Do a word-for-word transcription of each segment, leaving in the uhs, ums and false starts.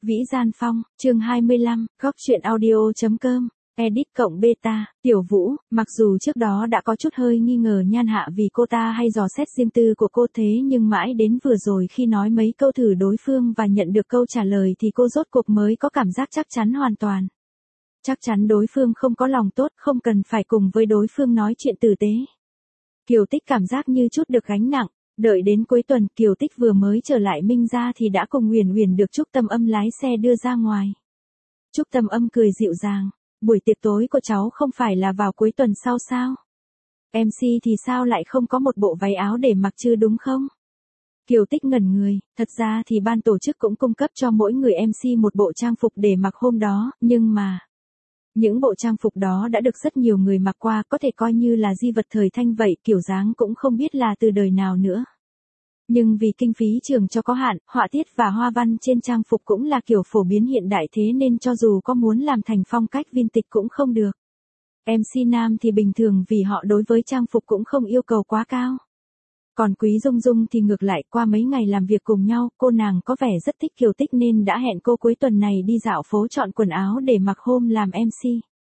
Vĩ Gian Phong, chương hai mươi lăm, góc truyện audio.com, edit cộng beta, Tiểu Vũ, mặc dù trước đó đã có chút hơi nghi ngờ Nhan Hạ vì cô ta hay dò xét riêng tư của cô thế nhưng mãi đến vừa rồi khi nói mấy câu thử đối phương và nhận được câu trả lời thì cô rốt cuộc mới có cảm giác chắc chắn hoàn toàn. Chắc chắn đối phương không có lòng tốt, không cần phải cùng với đối phương nói chuyện tử tế. Kiều Tích cảm giác như chút được gánh nặng. Đợi đến cuối tuần Kiều Tích vừa mới trở lại Minh gia thì đã cùng Huyền Huyền được Trúc Tâm Âm lái xe đưa ra ngoài. Trúc Tâm Âm cười dịu dàng, buổi tiệc tối của cháu không phải là vào cuối tuần sau sao? em xê thì sao lại không có một bộ váy áo để mặc chứ đúng không? Kiều Tích ngẩn người, thật ra thì ban tổ chức cũng cung cấp cho mỗi người em xê một bộ trang phục để mặc hôm đó, nhưng mà... Những bộ trang phục đó đã được rất nhiều người mặc qua, có thể coi như là di vật thời thanh vậy, kiểu dáng cũng không biết là từ đời nào nữa. Nhưng vì kinh phí trường cho có hạn, họa tiết và hoa văn trên trang phục cũng là kiểu phổ biến hiện đại thế nên cho dù có muốn làm thành phong cách vintage cũng không được. em xê nam thì bình thường vì họ đối với trang phục cũng không yêu cầu quá cao. Còn Quý Dung Dung thì ngược lại, qua mấy ngày làm việc cùng nhau, cô nàng có vẻ rất thích Kiều Tích nên đã hẹn cô cuối tuần này đi dạo phố chọn quần áo để mặc hôm làm em xê.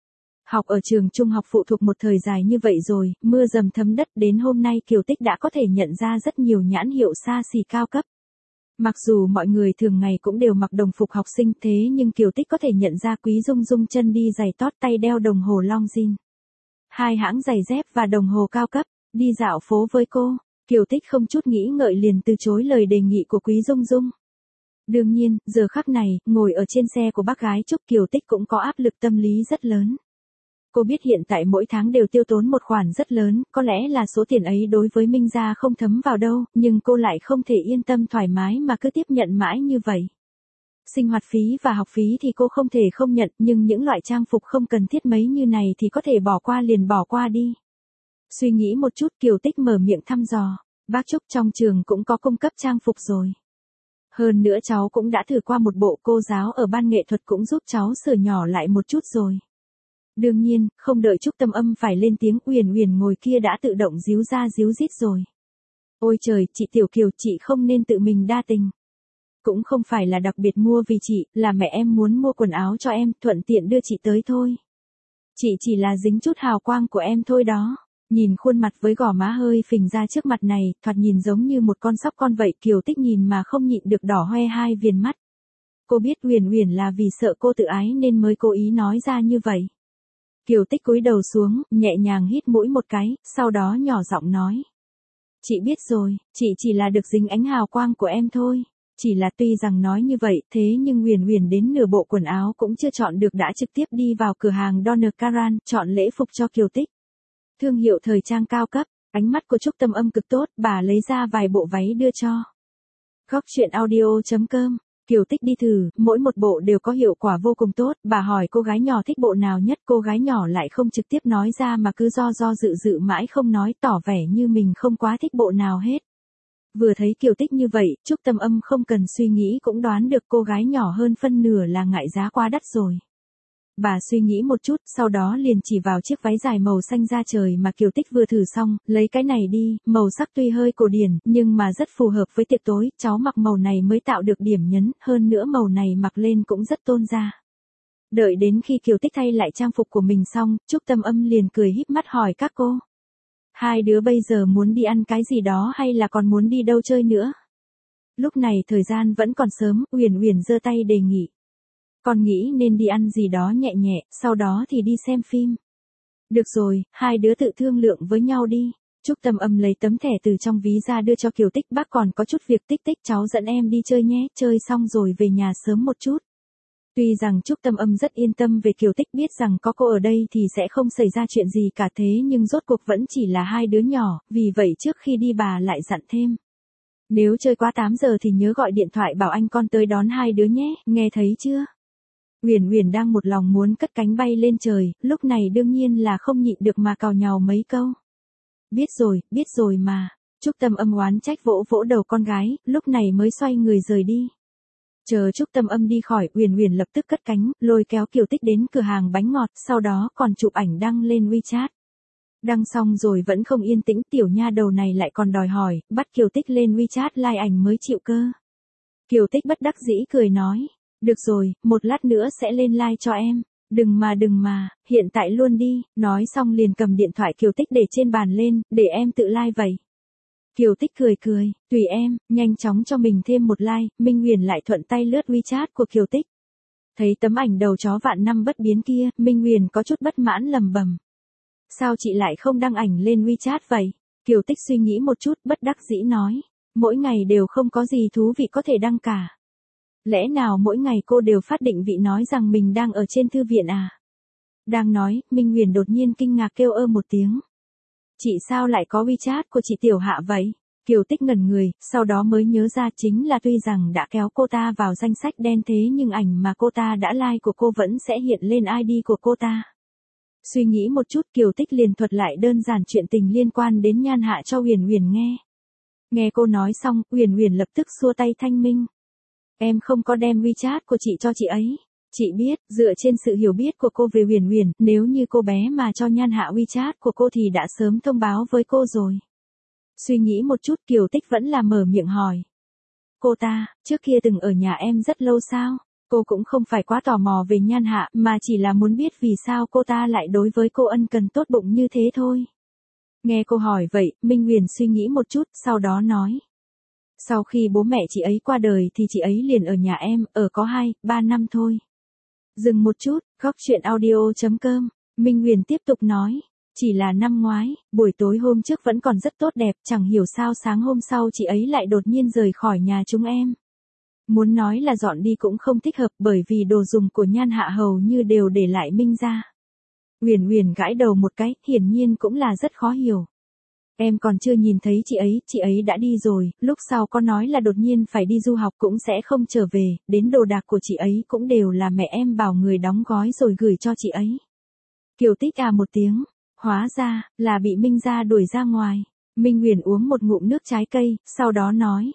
Học ở trường trung học phụ thuộc một thời dài như vậy rồi, mưa dầm thấm đất, đến hôm nay Kiều Tích đã có thể nhận ra rất nhiều nhãn hiệu xa xỉ cao cấp. Mặc dù mọi người thường ngày cũng đều mặc đồng phục học sinh thế nhưng Kiều Tích có thể nhận ra Quý Dung Dung chân đi giày tót, tay đeo đồng hồ Longines. Hai hãng giày dép và đồng hồ cao cấp, đi dạo phố với cô. Kiều Tích không chút nghĩ ngợi liền từ chối lời đề nghị của Quý Dung Dung. Đương nhiên, giờ khắc này, ngồi ở trên xe của bác gái Trúc, Kiều Tích cũng có áp lực tâm lý rất lớn. Cô biết hiện tại mỗi tháng đều tiêu tốn một khoản rất lớn, có lẽ là số tiền ấy đối với Minh gia không thấm vào đâu, nhưng cô lại không thể yên tâm thoải mái mà cứ tiếp nhận mãi như vậy. Sinh hoạt phí và học phí thì cô không thể không nhận, nhưng những loại trang phục không cần thiết mấy như này thì có thể bỏ qua liền bỏ qua đi. Suy nghĩ một chút Kiều Tích mở miệng thăm dò, bác Trúc trong trường cũng có cung cấp trang phục rồi. Hơn nữa cháu cũng đã thử qua một bộ, cô giáo ở ban nghệ thuật cũng giúp cháu sửa nhỏ lại một chút rồi. Đương nhiên, không đợi Trúc Tâm Âm phải lên tiếng, Uyển Uyển ngồi kia đã tự động díu ra díu dít rồi. Ôi trời, chị Tiểu Kiều, chị không nên tự mình đa tình. Cũng không phải là đặc biệt mua vì chị, là mẹ em muốn mua quần áo cho em, thuận tiện đưa chị tới thôi. Chị chỉ là dính chút hào quang của em thôi đó. Nhìn khuôn mặt với gò má hơi phình ra trước mặt này, thoạt nhìn giống như một con sóc con vậy, Kiều Tích nhìn mà không nhịn được đỏ hoe hai viền mắt. Cô biết Uyển Uyển là vì sợ cô tự ái nên mới cố ý nói ra như vậy. Kiều Tích cúi đầu xuống, nhẹ nhàng hít mũi một cái, sau đó nhỏ giọng nói. Chị biết rồi, chị chỉ là được dính ánh hào quang của em thôi. Chỉ là tuy rằng nói như vậy, thế nhưng Uyển Uyển đến nửa bộ quần áo cũng chưa chọn được đã trực tiếp đi vào cửa hàng Donna Karan, chọn lễ phục cho Kiều Tích. Thương hiệu thời trang cao cấp, ánh mắt của Trúc Tâm Âm cực tốt, bà lấy ra vài bộ váy đưa cho. Góc truyện audio.com, Kiều Tích đi thử, mỗi một bộ đều có hiệu quả vô cùng tốt, bà hỏi cô gái nhỏ thích bộ nào nhất, cô gái nhỏ lại không trực tiếp nói ra mà cứ do do dự dự mãi không nói, tỏ vẻ như mình không quá thích bộ nào hết. Vừa thấy Kiều Tích như vậy, Trúc Tâm Âm không cần suy nghĩ cũng đoán được cô gái nhỏ hơn phân nửa là ngại giá quá đắt rồi. Bà suy nghĩ một chút, sau đó liền chỉ vào chiếc váy dài màu xanh da trời mà Kiều Tích vừa thử xong, lấy cái này đi, màu sắc tuy hơi cổ điển, nhưng mà rất phù hợp với tiệc tối, cháu mặc màu này mới tạo được điểm nhấn, hơn nữa màu này mặc lên cũng rất tôn da. Đợi đến khi Kiều Tích thay lại trang phục của mình xong, Trúc Tâm Âm liền cười híp mắt hỏi các cô. Hai đứa bây giờ muốn đi ăn cái gì đó hay là còn muốn đi đâu chơi nữa? Lúc này thời gian vẫn còn sớm, Uyển Uyển giơ tay đề nghị. Con nghĩ nên đi ăn gì đó nhẹ nhẹ, sau đó thì đi xem phim. Được rồi, hai đứa tự thương lượng với nhau đi. Trúc Tâm Âm lấy tấm thẻ từ trong ví ra đưa cho Kiều Tích, bác còn có chút việc, Tích Tích cháu dẫn em đi chơi nhé, chơi xong rồi về nhà sớm một chút. Tuy rằng Trúc Tâm Âm rất yên tâm về Kiều Tích, biết rằng có cô ở đây thì sẽ không xảy ra chuyện gì cả, thế nhưng rốt cuộc vẫn chỉ là hai đứa nhỏ, vì vậy trước khi đi bà lại dặn thêm. Nếu chơi quá tám giờ thì nhớ gọi điện thoại bảo anh con tới đón hai đứa nhé, nghe thấy chưa? Uyển Uyển đang một lòng muốn cất cánh bay lên trời, lúc này đương nhiên là không nhịn được mà cào nhào mấy câu. Biết rồi, biết rồi mà. Trúc Tâm Âm oán trách vỗ vỗ đầu con gái, lúc này mới xoay người rời đi. Chờ Trúc Tâm Âm đi khỏi, Uyển Uyển lập tức cất cánh, lôi kéo Kiều Tích đến cửa hàng bánh ngọt, sau đó còn chụp ảnh đăng lên WeChat. Đăng xong rồi vẫn không yên tĩnh, tiểu nha đầu này lại còn đòi hỏi, bắt Kiều Tích lên WeChat like ảnh mới chịu cơ. Kiều Tích bất đắc dĩ cười nói. Được rồi, một lát nữa sẽ lên like cho em. Đừng mà đừng mà, hiện tại luôn đi. Nói xong liền cầm điện thoại Kiều Tích để trên bàn lên, để em tự like vậy. Kiều Tích cười cười, tùy em, nhanh chóng cho mình thêm một like. Minh Huyền lại thuận tay lướt WeChat của Kiều Tích. Thấy tấm ảnh đầu chó vạn năm bất biến kia, Minh Huyền có chút bất mãn lầm bầm. Sao chị lại không đăng ảnh lên WeChat vậy? Kiều Tích suy nghĩ một chút, bất đắc dĩ nói. Mỗi ngày đều không có gì thú vị có thể đăng cả. Lẽ nào mỗi ngày cô đều phát định vị nói rằng mình đang ở trên thư viện à? Đang nói, Minh Huyền đột nhiên kinh ngạc kêu ơ một tiếng. Chị sao lại có WeChat của chị Tiểu Hạ vậy? Kiều Tích ngẩn người, sau đó mới nhớ ra chính là tuy rằng đã kéo cô ta vào danh sách đen thế nhưng ảnh mà cô ta đã like của cô vẫn sẽ hiện lên i đê của cô ta. Suy nghĩ một chút Kiều Tích liền thuật lại đơn giản chuyện tình liên quan đến Nhan Hạ cho Huyền Huyền nghe. Nghe cô nói xong, Huyền Huyền lập tức xua tay thanh minh. Em không có đem WeChat của chị cho chị ấy. Chị biết, dựa trên sự hiểu biết của cô về Huyền Huyền, nếu như cô bé mà cho Nhan Hạ WeChat của cô thì đã sớm thông báo với cô rồi. Suy nghĩ một chút Kiều Tích vẫn là mở miệng hỏi. Cô ta, trước kia từng ở nhà em rất lâu sao? Cô cũng không phải quá tò mò về Nhan Hạ, mà chỉ là muốn biết vì sao cô ta lại đối với cô ân cần tốt bụng như thế thôi. Nghe cô hỏi vậy, Minh Huyền suy nghĩ một chút, sau đó nói. Sau khi bố mẹ chị ấy qua đời thì chị ấy liền ở nhà em, ở có hai, ba năm thôi. Dừng một chút, góc chuyện audio chấm com, Minh Huyền tiếp tục nói. Chỉ là năm ngoái, buổi tối hôm trước vẫn còn rất tốt đẹp, chẳng hiểu sao sáng hôm sau chị ấy lại đột nhiên rời khỏi nhà chúng em. Muốn nói là dọn đi cũng không thích hợp bởi vì đồ dùng của Nhan Hạ hầu như đều để lại Minh ra. Huyền Huyền gãi đầu một cái, hiển nhiên cũng là rất khó hiểu. Em còn chưa nhìn thấy chị ấy, chị ấy đã đi rồi, lúc sau có nói là đột nhiên phải đi du học cũng sẽ không trở về, đến đồ đạc của chị ấy cũng đều là mẹ em bảo người đóng gói rồi gửi cho chị ấy. Kiều Tích à một tiếng, hóa ra, là bị Minh ra đuổi ra ngoài. Minh Huyền uống một ngụm nước trái cây, sau đó nói.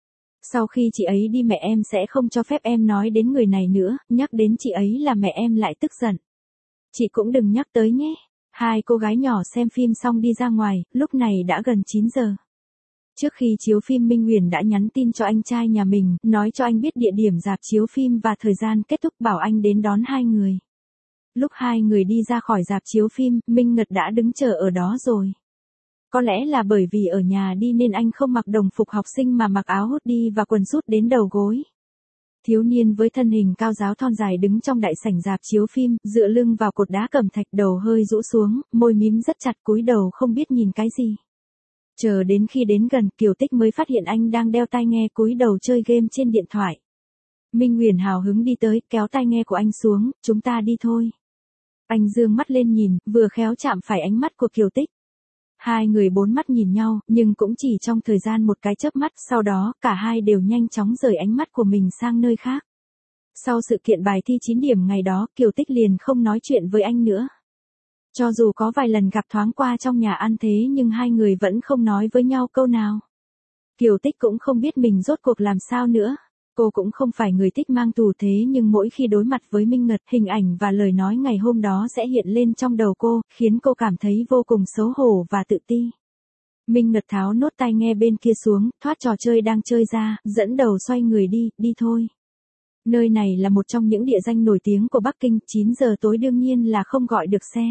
Sau khi chị ấy đi mẹ em sẽ không cho phép em nói đến người này nữa, nhắc đến chị ấy là mẹ em lại tức giận. Chị cũng đừng nhắc tới nhé. Hai cô gái nhỏ xem phim xong đi ra ngoài, lúc này đã gần chín giờ. Trước khi chiếu phim Minh Huyền đã nhắn tin cho anh trai nhà mình, nói cho anh biết địa điểm rạp chiếu phim và thời gian kết thúc bảo anh đến đón hai người. Lúc hai người đi ra khỏi rạp chiếu phim, Minh Ngật đã đứng chờ ở đó rồi. Có lẽ là bởi vì ở nhà đi nên anh không mặc đồng phục học sinh mà mặc áo hoodie và quần sút đến đầu gối. Thiếu niên với thân hình cao ráo thon dài đứng trong đại sảnh rạp chiếu phim, dựa lưng vào cột đá cẩm thạch, đầu hơi rũ xuống, môi mím rất chặt, cúi đầu không biết nhìn cái gì. Chờ đến khi đến gần, Kiều Tích mới phát hiện anh đang đeo tai nghe cúi đầu chơi game trên điện thoại. Minh Huyền hào hứng đi tới, kéo tai nghe của anh xuống, chúng ta đi thôi. Anh dương mắt lên nhìn, vừa khéo chạm phải ánh mắt của Kiều Tích. Hai người bốn mắt nhìn nhau, nhưng cũng chỉ trong thời gian một cái chớp mắt, sau đó, cả hai đều nhanh chóng rời ánh mắt của mình sang nơi khác. Sau sự kiện bài thi chín điểm ngày đó, Kiều Tích liền không nói chuyện với anh nữa. Cho dù có vài lần gặp thoáng qua trong nhà ăn thế nhưng hai người vẫn không nói với nhau câu nào. Kiều Tích cũng không biết mình rốt cuộc làm sao nữa. Cô cũng không phải người thích mang tù thế nhưng mỗi khi đối mặt với Minh Ngật, hình ảnh và lời nói ngày hôm đó sẽ hiện lên trong đầu cô, khiến cô cảm thấy vô cùng xấu hổ và tự ti. Minh Ngật tháo nốt tai nghe bên kia xuống, thoát trò chơi đang chơi ra, dẫn đầu xoay người đi, đi thôi. Nơi này là một trong những địa danh nổi tiếng của Bắc Kinh, chín giờ tối đương nhiên là không gọi được xe.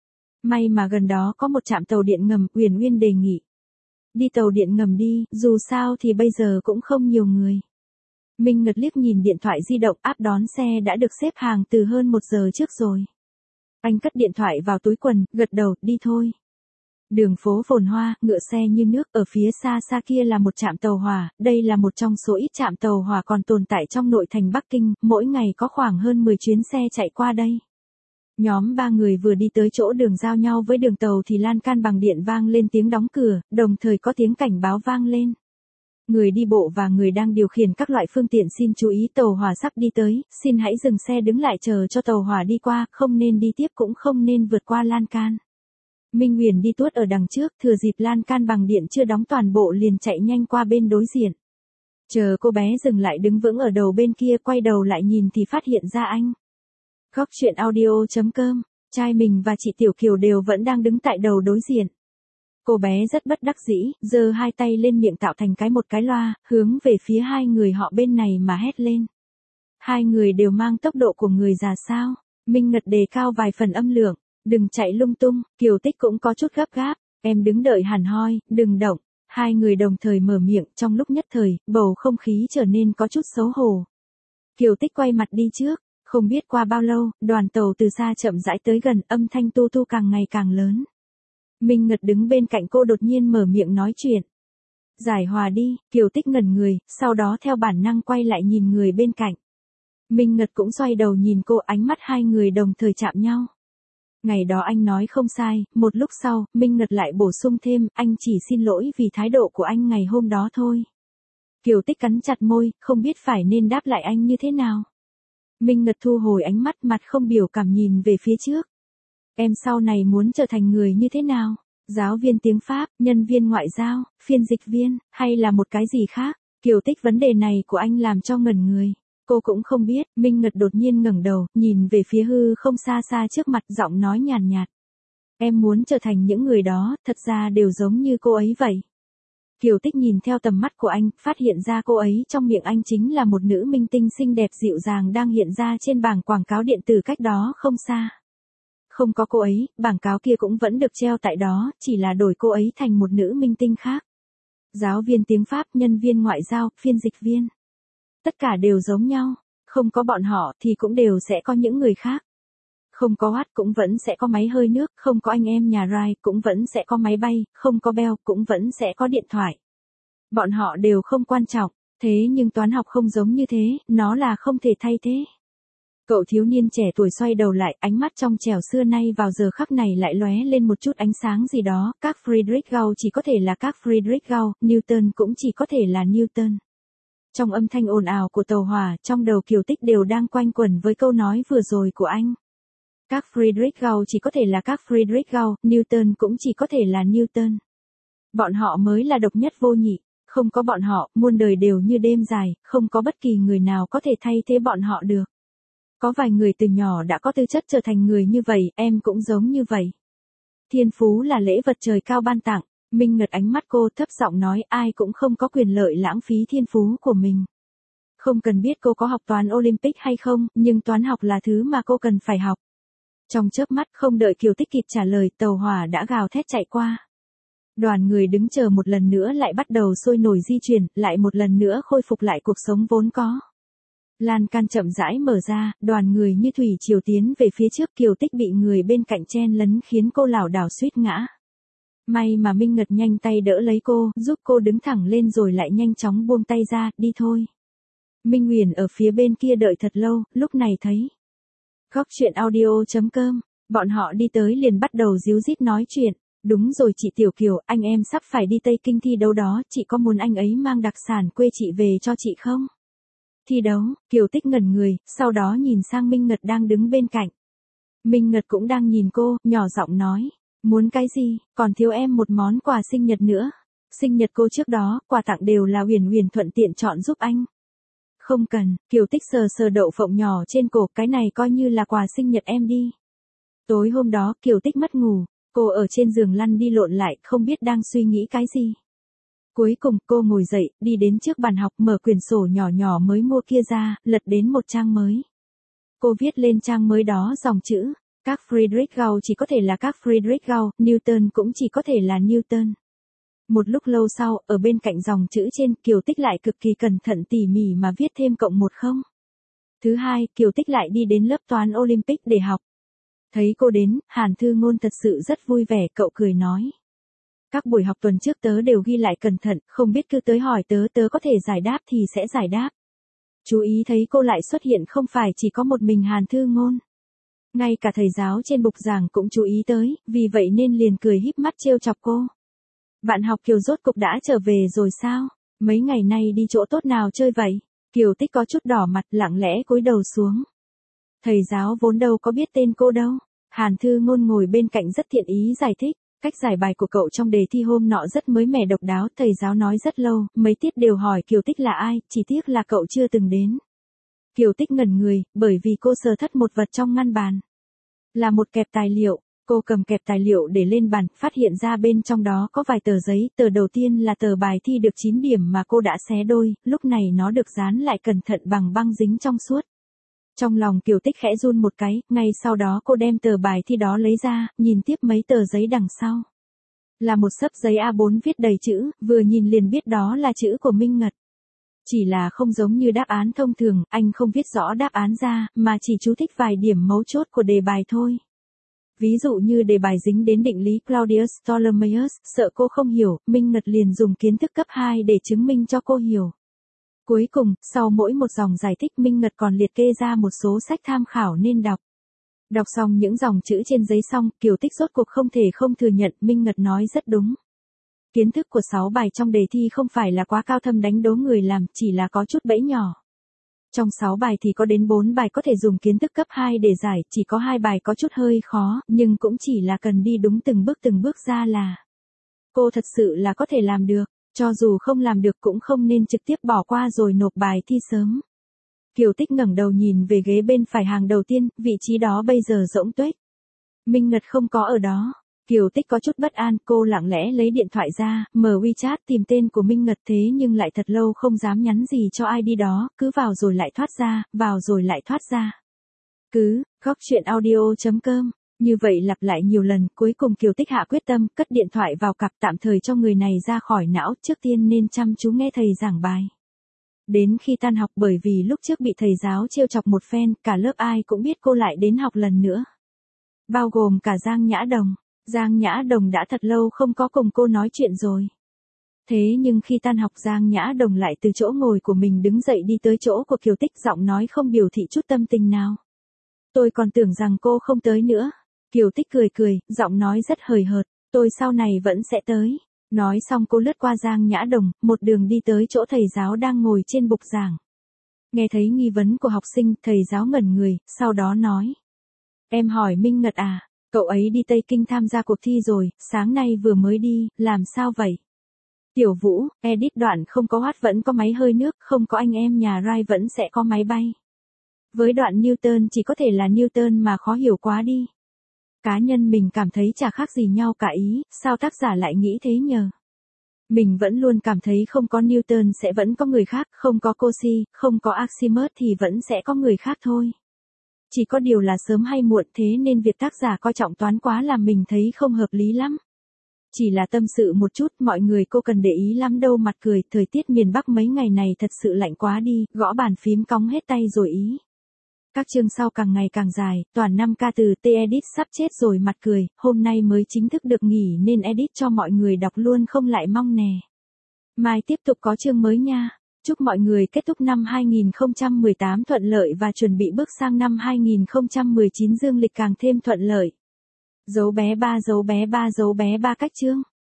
May mà gần đó có một trạm tàu điện ngầm, Huyền Huyền đề nghị. Đi tàu điện ngầm đi, dù sao thì bây giờ cũng không nhiều người. Minh Ngật liếc nhìn điện thoại di động, áp đón xe đã được xếp hàng từ hơn một giờ trước rồi. Anh cất điện thoại vào túi quần, gật đầu, đi thôi. Đường phố phồn hoa, ngựa xe như nước, ở phía xa xa kia là một trạm tàu hỏa, đây là một trong số ít trạm tàu hỏa còn tồn tại trong nội thành Bắc Kinh, mỗi ngày có khoảng hơn mười chuyến xe chạy qua đây. Nhóm ba người vừa đi tới chỗ đường giao nhau với đường tàu thì lan can bằng điện vang lên tiếng đóng cửa, đồng thời có tiếng cảnh báo vang lên. Người đi bộ và người đang điều khiển các loại phương tiện xin chú ý, tàu hỏa sắp đi tới, xin hãy dừng xe đứng lại chờ cho tàu hỏa đi qua, không nên đi tiếp cũng không nên vượt qua lan can. Minh Huyền đi tuốt ở đằng trước, thừa dịp lan can bằng điện chưa đóng toàn bộ liền chạy nhanh qua bên đối diện. Chờ cô bé dừng lại đứng vững ở đầu bên kia, quay đầu lại nhìn thì phát hiện ra anh. Góc chuyện audio chấm com, trai mình và chị Tiểu Kiều đều vẫn đang đứng tại đầu đối diện. Cô bé rất bất đắc dĩ, giơ hai tay lên miệng tạo thành cái một cái loa, hướng về phía hai người họ bên này mà hét lên. Hai người đều mang tốc độ của người già sao? Minh Ngật đề cao vài phần âm lượng. Đừng chạy lung tung, Kiều Tích cũng có chút gấp gáp. Em đứng đợi hẳn hoi, đừng động. Hai người đồng thời mở miệng, trong lúc nhất thời, bầu không khí trở nên có chút xấu hổ. Kiều Tích quay mặt đi trước, không biết qua bao lâu, đoàn tàu từ xa chậm rãi tới gần, âm thanh tu tu càng ngày càng lớn. Minh Ngật đứng bên cạnh cô đột nhiên mở miệng nói chuyện. Giải hòa đi, Kiều Tích ngẩn người, sau đó theo bản năng quay lại nhìn người bên cạnh. Minh Ngật cũng xoay đầu nhìn cô, ánh mắt hai người đồng thời chạm nhau. Ngày đó anh nói không sai, một lúc sau, Minh Ngật lại bổ sung thêm, anh chỉ xin lỗi vì thái độ của anh ngày hôm đó thôi. Kiều Tích cắn chặt môi, không biết phải nên đáp lại anh như thế nào. Minh Ngật thu hồi ánh mắt, mặt không biểu cảm nhìn về phía trước. Em sau này muốn trở thành người như thế nào? Giáo viên tiếng Pháp, nhân viên ngoại giao, phiên dịch viên, hay là một cái gì khác? Kiều Tích vấn đề này của anh làm cho ngẩn người. Cô cũng không biết, Minh Ngật đột nhiên ngẩng đầu, nhìn về phía hư không xa xa trước mặt, giọng nói nhàn nhạt. Em muốn trở thành những người đó, thật ra đều giống như cô ấy vậy. Kiều Tích nhìn theo tầm mắt của anh, phát hiện ra cô ấy trong miệng anh chính là một nữ minh tinh xinh đẹp dịu dàng đang hiện ra trên bảng quảng cáo điện tử cách đó không xa. Không có cô ấy, bảng cáo kia cũng vẫn được treo tại đó, chỉ là đổi cô ấy thành một nữ minh tinh khác. Giáo viên tiếng Pháp, nhân viên ngoại giao, phiên dịch viên. Tất cả đều giống nhau, không có bọn họ thì cũng đều sẽ có những người khác. Không có Watt cũng vẫn sẽ có máy hơi nước, không có anh em nhà Rai cũng vẫn sẽ có máy bay, không có Bell cũng vẫn sẽ có điện thoại. Bọn họ đều không quan trọng, thế nhưng toán học không giống như thế, nó là không thể thay thế. Cậu thiếu niên trẻ tuổi xoay đầu lại, ánh mắt trong trẻo xưa nay vào giờ khắc này lại lóe lên một chút ánh sáng gì đó, các Friedrich Gauss chỉ có thể là các Friedrich Gauss, Newton cũng chỉ có thể là Newton. Trong âm thanh ồn ào của tàu hỏa, trong đầu Kiều Tích đều đang quanh quẩn với câu nói vừa rồi của anh. Các Friedrich Gauss chỉ có thể là các Friedrich Gauss, Newton cũng chỉ có thể là Newton. Bọn họ mới là độc nhất vô nhị, không có bọn họ, muôn đời đều như đêm dài, không có bất kỳ người nào có thể thay thế bọn họ được. Có vài người từ nhỏ đã có tư chất trở thành người như vậy, em cũng giống như vậy. Thiên phú là lễ vật trời cao ban tặng. Minh Ngật ánh mắt cô, thấp giọng nói, ai cũng không có quyền lợi lãng phí thiên phú của mình. Không cần biết cô có học toán Olympic hay không, nhưng toán học là thứ mà cô cần phải học. Trong chớp mắt, không đợi Kiều Tích kịp trả lời, tàu hỏa đã gào thét chạy qua. Đoàn người đứng chờ một lần nữa lại bắt đầu sôi nổi di chuyển, lại một lần nữa khôi phục lại cuộc sống vốn có. Lan can chậm rãi mở ra, đoàn người như thủy triều tiến về phía trước, Kiều Tích bị người bên cạnh chen lấn khiến cô lảo đảo suýt ngã. May mà Minh Ngật nhanh tay đỡ lấy cô, giúp cô đứng thẳng lên rồi lại nhanh chóng buông tay ra, đi thôi. Minh Huyền ở phía bên kia đợi thật lâu, lúc này thấy. Góc chuyện audio chấm com, bọn họ đi tới liền bắt đầu díu dít nói chuyện. Đúng rồi chị Tiểu Kiều, anh em sắp phải đi Tây Kinh thi đấu đó, chị có muốn anh ấy mang đặc sản quê chị về cho chị không? Thi đấu, Kiều Tích ngẩn người, sau đó nhìn sang Minh Ngật đang đứng bên cạnh. Minh Ngật cũng đang nhìn cô, nhỏ giọng nói. Muốn cái gì, còn thiếu em một món quà sinh nhật nữa. Sinh nhật cô trước đó, quà tặng đều là Huyền Huyền thuận tiện chọn giúp anh. Không cần, Kiều Tích sờ sờ đậu phộng nhỏ trên cổ, cái này coi như là quà sinh nhật em đi. Tối hôm đó, Kiều Tích mất ngủ, cô ở trên giường lăn đi lộn lại, không biết đang suy nghĩ cái gì. Cuối cùng, cô ngồi dậy, đi đến trước bàn học, mở quyển sổ nhỏ nhỏ mới mua kia ra, lật đến một trang mới. Cô viết lên trang mới đó dòng chữ. Các Friedrich Gauss chỉ có thể là các Friedrich Gauss, Newton cũng chỉ có thể là Newton. Một lúc lâu sau, ở bên cạnh dòng chữ trên, Kiều Tích lại cực kỳ cẩn thận tỉ mỉ mà viết thêm cộng một không. Thứ hai, Kiều Tích lại đi đến lớp toán Olympic để học. Thấy cô đến, Hàn Thư Ngôn thật sự rất vui vẻ, cậu cười nói. Các buổi học tuần trước tớ đều ghi lại cẩn thận, không biết cứ tới hỏi tớ, tớ có thể giải đáp thì sẽ giải đáp. Chú ý thấy cô lại xuất hiện, không phải chỉ có một mình Hàn Thư Ngôn. Ngay cả thầy giáo trên bục giảng cũng chú ý tới, vì vậy nên liền cười híp mắt trêu chọc cô. Bạn học Kiều rốt cục đã trở về rồi sao? Mấy ngày nay đi chỗ tốt nào chơi vậy? Kiều Tích có chút đỏ mặt, lặng lẽ cúi đầu xuống. Thầy giáo vốn đâu có biết tên cô đâu. Hàn Thư Ngôn ngồi bên cạnh rất thiện ý giải thích. Cách giải bài của cậu trong đề thi hôm nọ rất mới mẻ độc đáo, thầy giáo nói rất lâu, mấy tiết đều hỏi Kiều Tích là ai, chỉ tiếc là cậu chưa từng đến. Kiều Tích ngẩn người, bởi vì cô sờ thất một vật trong ngăn bàn. Là một kẹp tài liệu, cô cầm kẹp tài liệu để lên bàn, phát hiện ra bên trong đó có vài tờ giấy, tờ đầu tiên là tờ bài thi được chín điểm mà cô đã xé đôi, lúc này nó được dán lại cẩn thận bằng băng dính trong suốt. Trong lòng Kiều Tích khẽ run một cái, ngay sau đó cô đem tờ bài thi đó lấy ra, nhìn tiếp mấy tờ giấy đằng sau. Là một xấp giấy a bốn viết đầy chữ, vừa nhìn liền biết đó là chữ của Minh Ngật. Chỉ là không giống như đáp án thông thường, anh không viết rõ đáp án ra, mà chỉ chú thích vài điểm mấu chốt của đề bài thôi. Ví dụ như đề bài dính đến định lý Claudius Ptolemaios, sợ cô không hiểu, Minh Ngật liền dùng kiến thức cấp hai để chứng minh cho cô hiểu. Cuối cùng, sau mỗi một dòng giải thích Minh Ngật còn liệt kê ra một số sách tham khảo nên đọc. Đọc xong những dòng chữ trên giấy xong, Kiều Tích rốt cuộc không thể không thừa nhận Minh Ngật nói rất đúng. Kiến thức của sáu bài trong đề thi không phải là quá cao thâm đánh đố người làm, chỉ là có chút bẫy nhỏ. Trong sáu bài thì có đến bốn bài có thể dùng kiến thức cấp hai để giải, chỉ có hai bài có chút hơi khó, nhưng cũng chỉ là cần đi đúng từng bước từng bước ra là. Cô thật sự là có thể làm được, cho dù không làm được cũng không nên trực tiếp bỏ qua rồi nộp bài thi sớm. Kiều Tích ngẩng đầu nhìn về ghế bên phải hàng đầu tiên, vị trí đó bây giờ rỗng tuếch. Minh Ngật không có ở đó. Kiều Tích có chút bất an, cô lặng lẽ lấy điện thoại ra, mở WeChat tìm tên của Minh Ngật thế nhưng lại thật lâu không dám nhắn gì cho ai đi đó, cứ vào rồi lại thoát ra, vào rồi lại thoát ra. Cứ, góc chuyện audio chấm com. Như vậy lặp lại nhiều lần, cuối cùng Kiều Tích hạ quyết tâm, cất điện thoại vào cặp tạm thời cho người này ra khỏi não, trước tiên nên chăm chú nghe thầy giảng bài. Đến khi tan học bởi vì lúc trước bị thầy giáo trêu chọc một phen, cả lớp ai cũng biết cô lại đến học lần nữa. Bao gồm cả Giang Nhã Đồng. Giang Nhã Đồng đã thật lâu không có cùng cô nói chuyện rồi. Thế nhưng khi tan học Giang Nhã Đồng lại từ chỗ ngồi của mình đứng dậy đi tới chỗ của Kiều Tích, giọng nói không biểu thị chút tâm tình nào. Tôi còn tưởng rằng cô không tới nữa. Kiều Tích cười cười, giọng nói rất hời hợt, tôi sau này vẫn sẽ tới. Nói xong cô lướt qua Giang Nhã Đồng, một đường đi tới chỗ thầy giáo đang ngồi trên bục giảng. Nghe thấy nghi vấn của học sinh, thầy giáo ngẩn người, sau đó nói. Em hỏi Minh Ngật à, cậu ấy đi Tây Kinh tham gia cuộc thi rồi, sáng nay vừa mới đi, làm sao vậy? Tiểu Vũ, edit đoạn không có hát vẫn có máy hơi nước, không có anh em nhà Rai vẫn sẽ có máy bay. Với đoạn Newton chỉ có thể là Newton mà khó hiểu quá đi. Cá nhân mình cảm thấy chả khác gì nhau cả ý, sao tác giả lại nghĩ thế nhờ? Mình vẫn luôn cảm thấy không có Newton sẽ vẫn có người khác, không có Cauchy, không có Archimedes thì vẫn sẽ có người khác thôi. Chỉ có điều là sớm hay muộn thế nên việc tác giả coi trọng toán quá làm mình thấy không hợp lý lắm. Chỉ là tâm sự một chút, mọi người cô cần để ý lắm đâu, mặt cười, thời tiết miền Bắc mấy ngày này thật sự lạnh quá đi, gõ bàn phím cong hết tay rồi ý. Các chương sau càng ngày càng dài, toàn năm ca từ T-edit sắp chết rồi, mặt cười, hôm nay mới chính thức được nghỉ nên edit cho mọi người đọc luôn không lại mong nè. Mai tiếp tục có chương mới nha. Chúc mọi người kết thúc năm hai nghìn không trăm mười tám thuận lợi và chuẩn bị bước sang năm hai nghìn không trăm mười chín dương lịch càng thêm thuận lợi. Dấu bé ba dấu bé ba dấu bé ba cách chương.